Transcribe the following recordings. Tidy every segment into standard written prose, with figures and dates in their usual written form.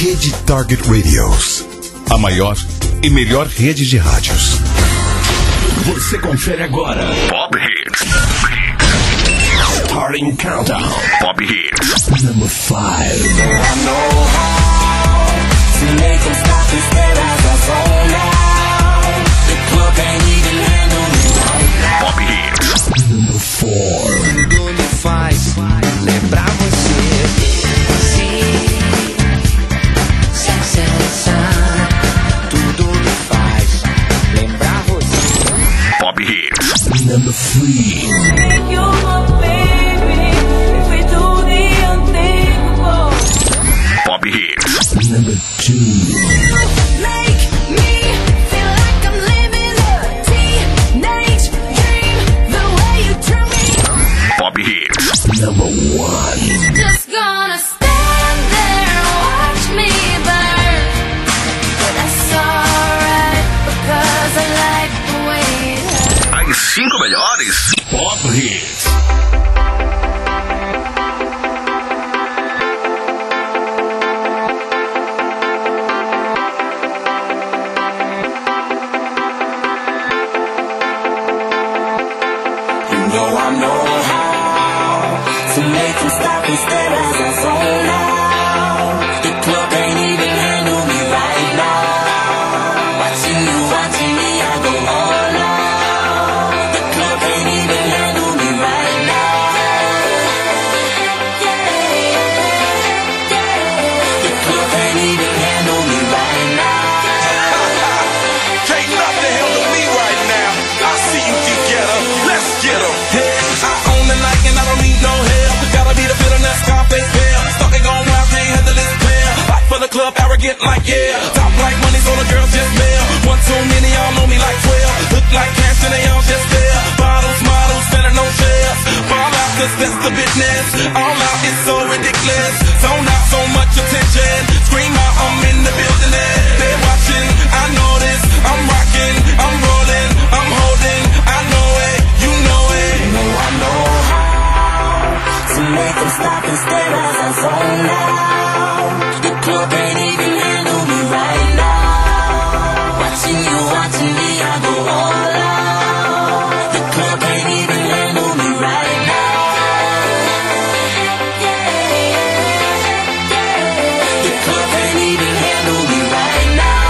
Rede Target Radios, a maior e melhor rede de rádios. Você confere agora Pop Hits. Starting Countdown. Pop Hits. Number 5. I know how to make them stop and stare as I zone out. The club ain't even handle me right now. Pop Hits. Number 4. Tudo me faz lembrar você. Sem seleção. Tudo me faz lembrar você. Pop Hits. Number 3. Pop Hits. Number 2. Make me feel like I'm living a teenage dream. The way you turn me. Pop Hits. Number 1. Just gonna stand there and watch me burn. But that's alright because I like the way it hurts. As 5 melhores Pop Hits. Instead as I zone out, the club ain't even handle me right now. Watching me, I go all out. The club ain't even handle me right now. The club ain't even handle me right now. Can't nothing handle me right now. I see you together, let's get 'em. Hey, I own the night and I don't need no help. Gotta be the bitterness, Scarface pair. Starting on round, can't handle this pair. Fight for the club, arrogant like yeah. Top like money, so the girls just mail. One too many, y'all know me like 12. Look like cash and they all just there. Bottles, models, spending no shares. Fall out, cause that's the business. All out, it's so ridiculous. Zone out, so much attention. Scream out, I'm in the building there. They're watching, I know this. I'm rocking, I'm rolling, I'm holding. I know it, you know it. You know I know how to make them stop and stare as I zone out. The club ain't even handle me right now. Watching me, I go all out. The club ain't even handle me right now. The club ain't even handle me right now.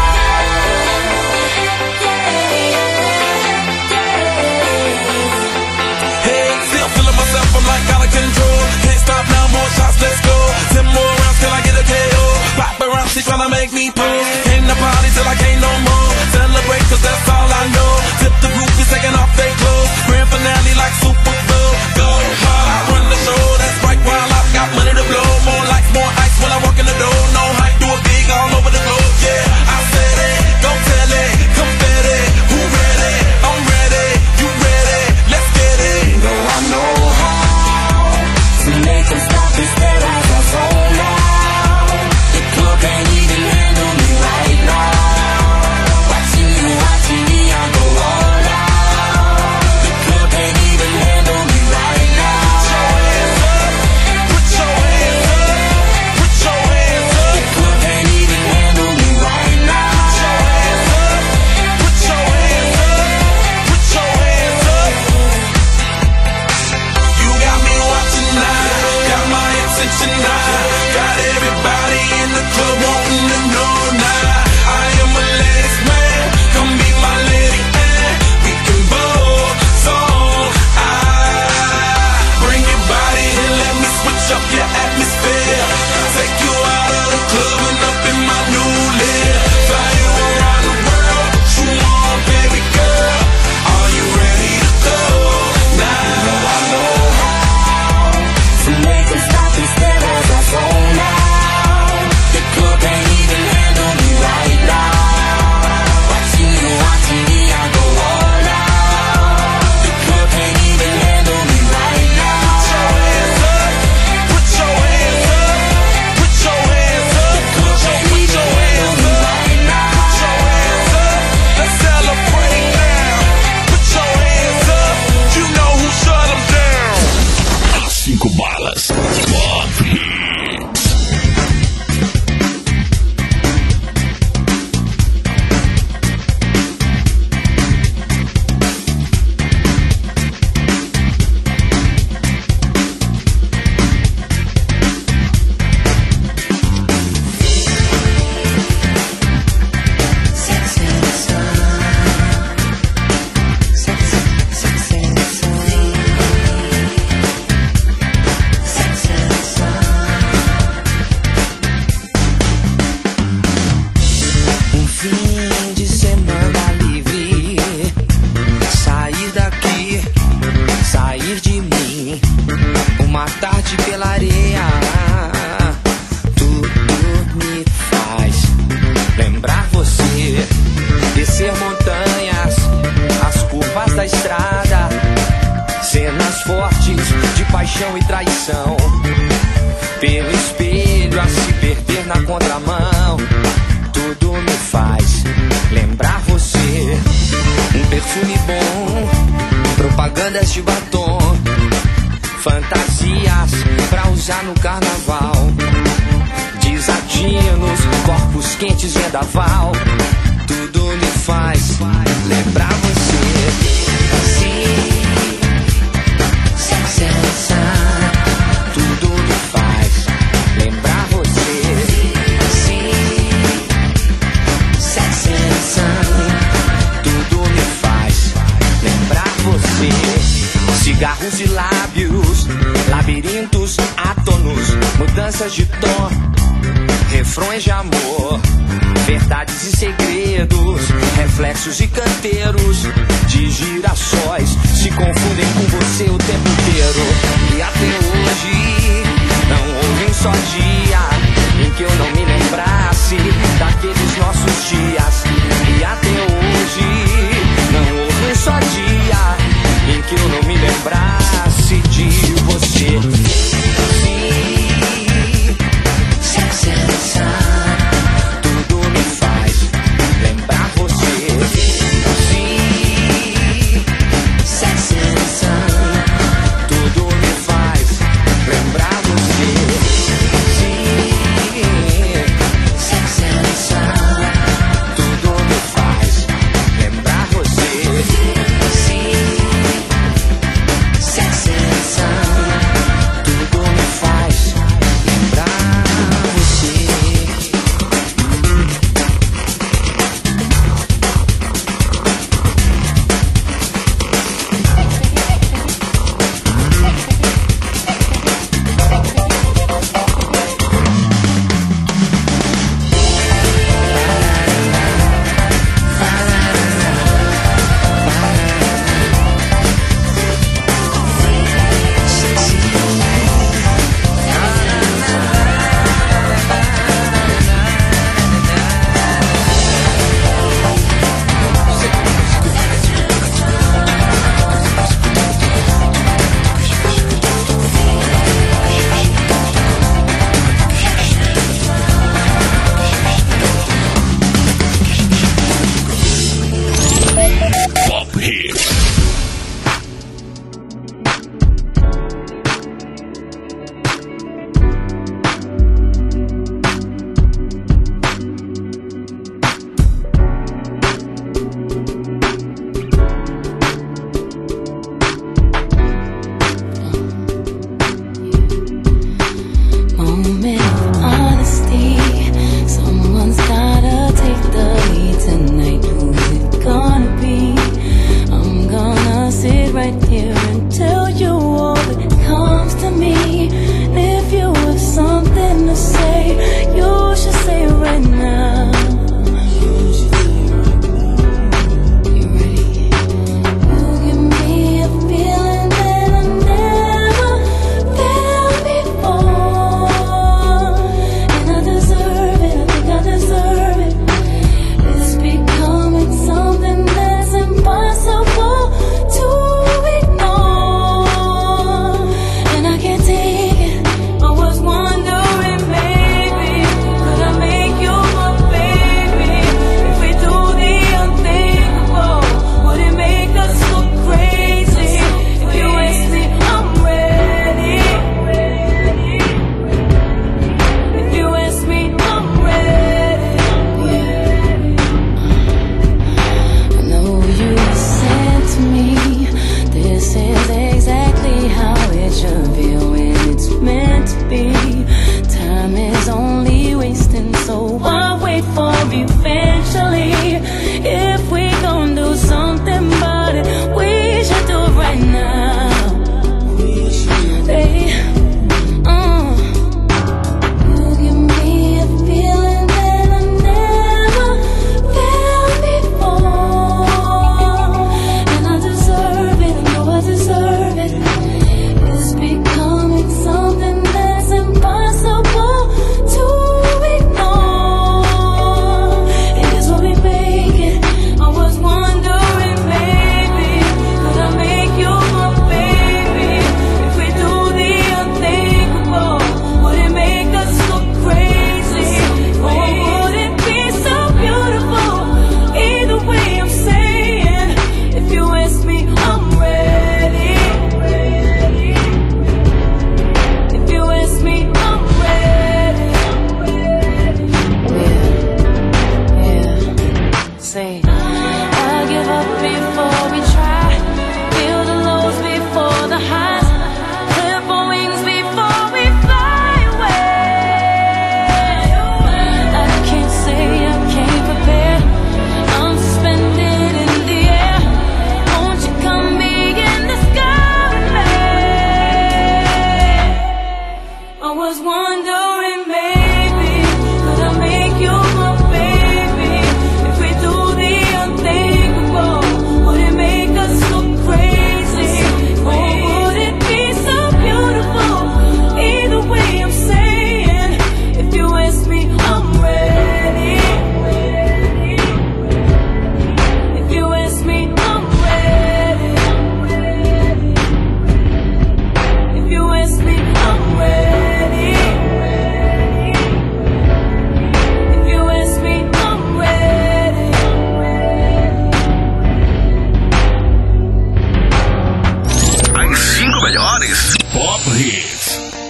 Hey, still feeling myself, I'm like out of control. Can't stop now, more shots, let's go. 10 more rounds till I get a KO. Pop around, she tryna make me pose. Came to party till I can't no more. Celebrate cause that's all I know. Tip the group, is taking off their clothes. Grand finale like Super Bowl. Go hard, I run the show. That's right, while I've got money to blow. More lights, more ice when I walk in the door. No hype, do it big all over the globe. Yeah, I said it, go tell it. Confetti, who ready? I'm ready, you ready? Let's get it. You know I know how to make them stop and stare as I zone out. The club ain't even handle me right now. Watching me, I go all out. The club ain't even handle me right now. Put your hands up, put your hands up. The club ain't even handle me right now. Put your hands up, put your hands up. You got me watching now, got my attention now. Got everybody in the club wanting to know now. I am a ladies man, come be my lady and we can both zone. Bring your body and let me switch up your atmosphere. Take you out of the club and up in my new lair. Fly you around the world, you on baby girl. Are you ready to go now? You know I know how to make them stop and stare as I zone out. The club ain't even handle me right now. Watching me, I go all out. The club ain't even handle me right now. Put your hands up, put your hands up, put your hands up. The club ain't even handle me right now. Put your hands up, let's celebrate now. Put your hands up, you know who shut them down. 5 balas, Pop Hits. tarde pela areia. Tudo me faz lembrar você. Descer montanhas, as curvas da estrada, cenas fortes de paixão e traição. Pelo espelho a se perder na contramão. Tudo me faz lembrar você. Um perfume bom, propagandas de batom, fantasias pra usar no carnaval, desatinos, corpos quentes, vendaval. Tudo me faz lembrar você. Sim, sensação. Tudo me faz lembrar você. Sim, sensação. Tudo me faz lembrar você. Cigarros e lábios, labirintos átonos, mudanças de tom, refrões de amor, verdades e segredos, reflexos e canteiros de girassóis se confundem com você o tempo inteiro. E até hoje não houve um só dia em que eu não me lembrasse daqueles nossos dias. E até hoje não houve um só dia em que eu não me lembrasse de você. Sim, sensação. Tudo me faz lembrar você. Sim, sensação. Tudo me faz lembrar você. was wondering, maybe could I make you my baby? If we do the unthinkable, would it make us look crazy? Or would it be so beautiful? Either way I'm saying, if you ask me, I'm ready. If you ask me, I'm ready. If you ask me, I'm ready. If you ask me, I'm ready. As 5 melhores Pop Hits.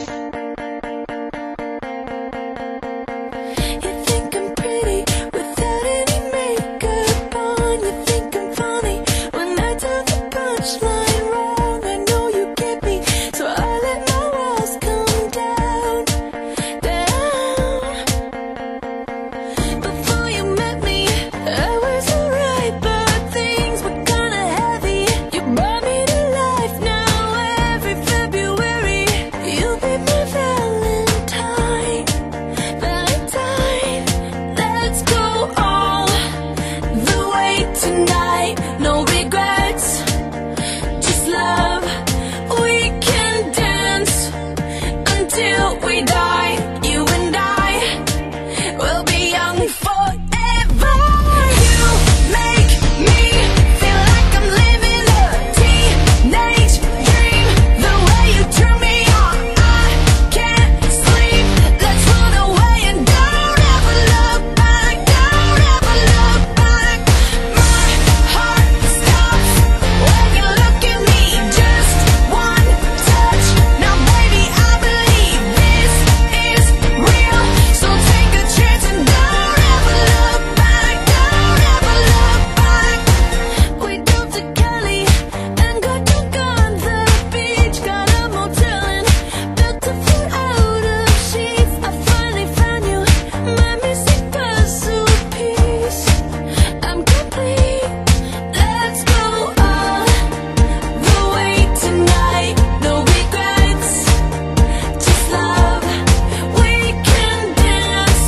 You think I'm pretty without any makeup on. You think I'm funny when I tell the punchline wrong. I know you get me, so I let my walls come down, down. Before you met me, I was alright, but things were kinda heavy. You brought me to life. Now every February, you be my Valentine, Valentine. Let's go all the way tonight. No regrets, just love. We can dance until we die. You and I will be young forever. You make me feel like I'm living a teenage dream. The way you turn me on, I can't sleep. Let's run away and don't ever look back. Don't ever look back. My heart stops when you look at me. Just one touch. Now baby, I believe this is real. So take a chance and don't ever look back. Don't ever look back. We drove to Cali and got drunk on the beach. Got a motel and built a fort out of sheets. I finally found you, my missing puzzle piece. I'm complete. Let's go all the way tonight. No regrets, just love. We can dance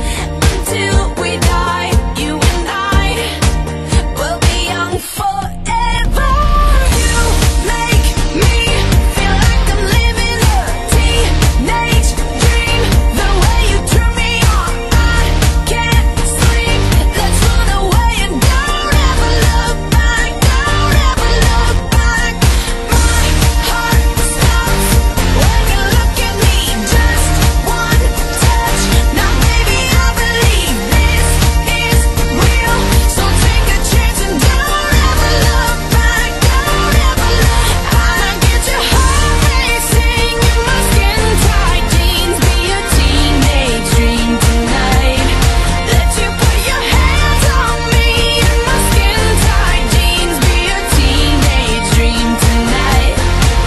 until we die. You and I will be young forever. You make me feel like I'm living a teenage dream. The way you turn me on, I can't sleep. Let's run away and don't ever look back. Don't ever look back. My heart stops when you look at me. Just one touch. Now baby, I believe this is real. So take a chance and don't ever look back. Don't ever look. I get your heart racing in my skin tight jeans. Be a teenage dream tonight. Let you put your hands on me in my skin tight jeans. Be a teenage dream tonight.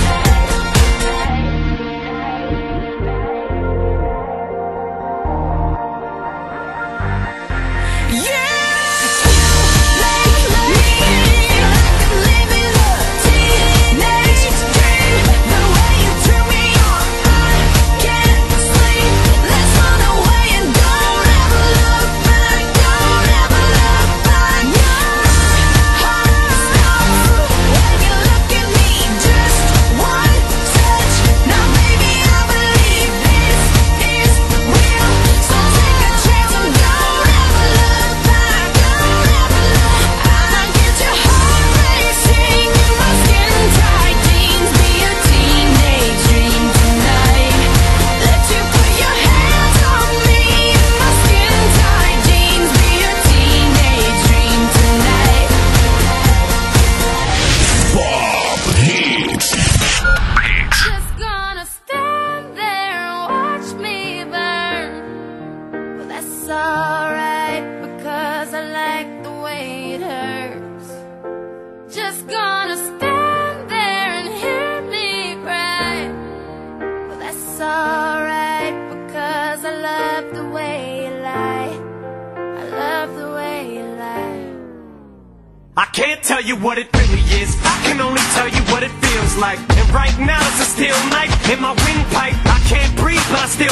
Just gonna stand there and watch me burn. Well, that's alright because I like the way it hurts. Just gonna stand there and hear me cry. Well, that's alright because I love the way you lie. I love the way you lie. I can't tell you what it really is. I can only tell you what it feels like. And right now it's a steel knife in my windpipe. I can't breathe, but I still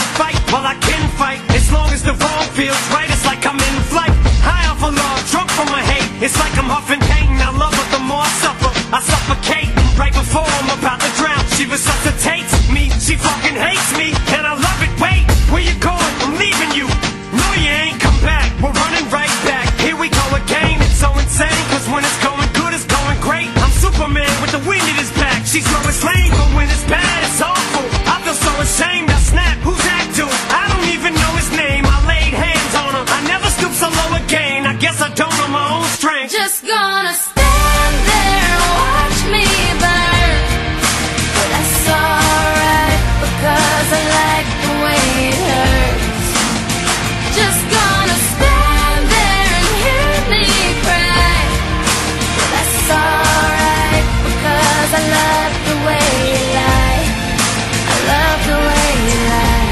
It's like I'm huffing pain. I love her the more I suffer. I suffocate right before I'm about to drown. She resuscitates me. She fucking hates me, and I love it. Wait, where you going? I'm leaving you. No, you ain't come back. We're running right back. Here we go again. It's so insane, cause when it's going good, it's going great. I'm Superman with the wind at his back. She's Lois Lane, but when it's bad, it's awful. I feel so ashamed. I snap. Who's that dude? I don't even know his name. I laid hands on him. I never stoop so low again. I guess I don't know my own strength. Just gonna stand there and watch me burn. But that's alright, because I like the way it hurts. Just gonna stand there and hear me cry. But that's alright, because I love the way you lie. I love the way you lie.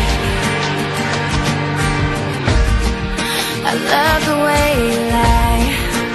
I love the way you lie.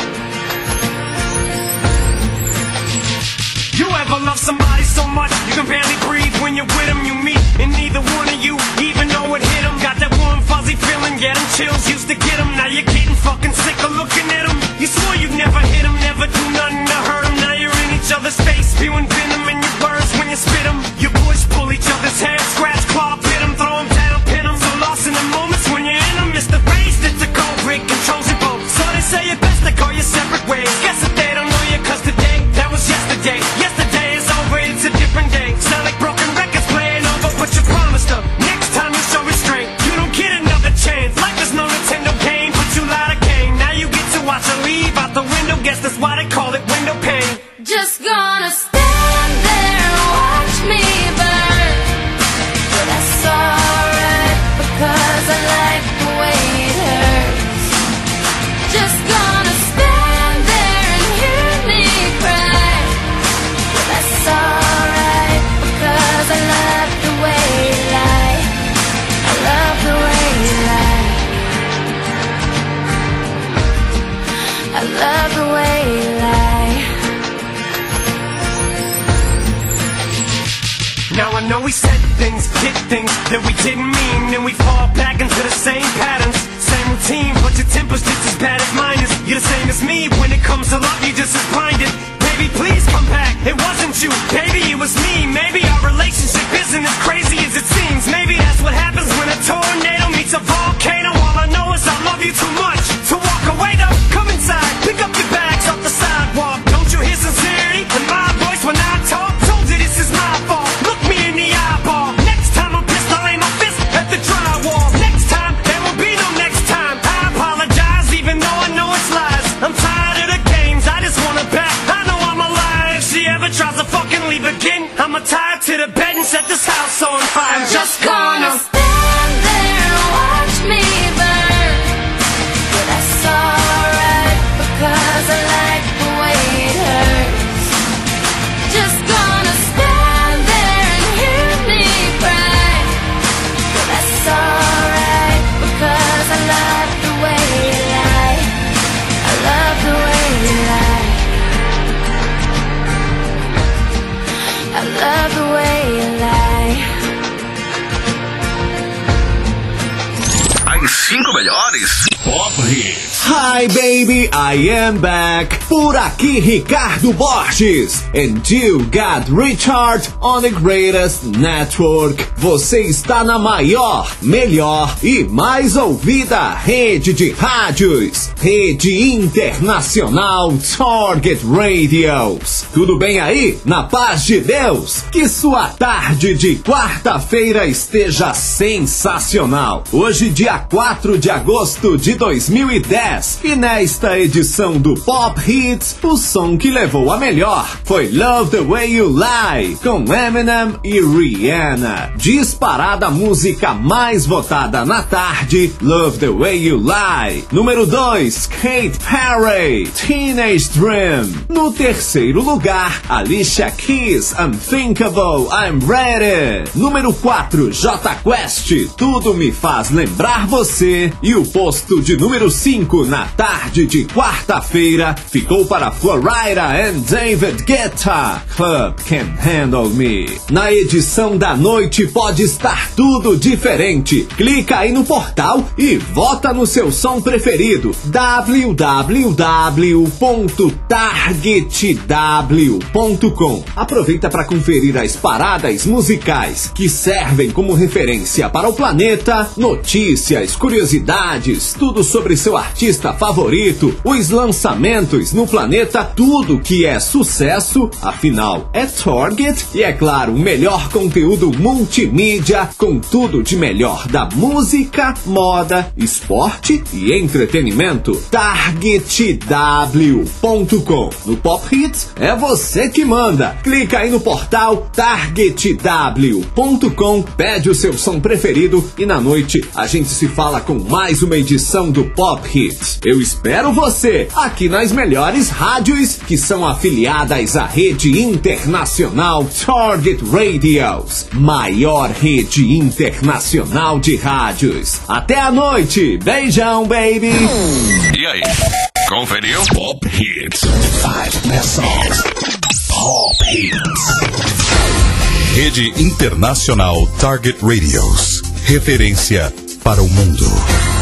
You ever love somebody so much you can barely breathe when you're with them? You meet, and neither one of you even know it hit them. Got that warm fuzzy feeling, get them chills, used to get them. Now you're getting fucking sick of looking at them. You swore you'd never hit them, never do nothing to hurt them. Now you're in each other's face, spewing venom in your words when you spit them. You push, pull each other's hair, scratch, claw, pit them, throw them down, pin them. So lost in the moments when you're in them. It's the race that's a cold break, controls you both. So they say it best to go your separate ways. Guess that they don't know you, cause today, that was yesterday. Yesterday is over, it's a different day. Sound like broken records playing over, but you promised her next time you show restraint, you don't get another chance. Life is no Nintendo game, but you lied again. Now you get to watch her leave out the window. Guess that's why they call it window pane. Just gonna stand there and watch me burn. But that's alright, because I like the way it hurts. Just gonna stand there and hear me cry. But that's alright, because I love the way you lie. I love the way you lie. I love the way you lie. Now I know we said things, did things that we didn't mean, and we fall back into the same patterns, same routine, but your temper's just as bad as mine is. You're the same as me, when it comes to love, you're just as blinded. Baby, please come back, it wasn't you, baby, it was me. Maybe our relationship isn't as crazy as it seems. Maybe that's what happens when a tornado meets a volcano. All I know is I love you too much to walk away though. Come inside, pick up your bags off the sidewalk. Don't you hear sincerity in my voice when I talk? Told you this is my fault, look me in the eyeball. Next time I'm pissed, I'll aim my fist at the drywall. Next time, there will be no next time. I apologize even though I know it's lies. I'm tired of the games, I just wanna back. I know I'm alive. If she ever tries to fucking leave again, I'ma tie her to the bed and set this house on fire. I'm just gonna stand there and watch me burn. But that's alright, because I like the way it hurts. Just gonna stand there and hear me cry. But that's alright, because I love the way you lie. I love the way you lie. I love the way you lie. As 5 melhores Pop Hits. Hi baby, I am back. Por aqui Ricardo Borges. And you got Richard on the greatest network. Você está na maior, melhor e mais ouvida rede de rádios. Rede Internacional Target Radios. Tudo bem aí? Na paz de Deus? Que sua tarde de quarta-feira esteja sensacional. Hoje, dia 4 de agosto de 2010. E nesta edição do Pop Hits, o som que levou a melhor foi Love the Way You Lie, com Eminem e Rihanna. Disparada a música mais votada na tarde, Love the Way You Lie. Número 2, Katy Perry, Teenage Dream. No terceiro lugar, Alicia Keys, Unthinkable, I'm Ready. Número 4, Jota Quest, Tudo Me Faz Lembrar Você. E o posto de número 5 domingo, na tarde de quarta-feira, ficou para Florida and David Guetta, Club Can't Handle Me. Na edição da noite pode estar tudo diferente. Clica aí no portal e vota no seu som preferido. www.targetw.com. Aproveita para conferir as paradas musicais que servem como referência para o planeta, notícias, curiosidades, tudo sobre seu artista favorito, os lançamentos no planeta, tudo que é sucesso, afinal é Target, e é claro, o melhor conteúdo multimídia com tudo de melhor da música, moda, esporte e entretenimento. Targetw.com. No Pop Hits é você que manda. Clica aí no portal targetw.com, pede o seu som preferido e na noite a gente se fala com mais uma edição do Pop Hits. Eu espero você aqui nas melhores rádios que são afiliadas à rede internacional Target Radios, maior rede internacional de rádios. Até a noite. Beijão, baby. E aí? Conferiu? Pop Hits. 5 best songs. Pop Hits. Rede Internacional Target Radios. Referência para o mundo.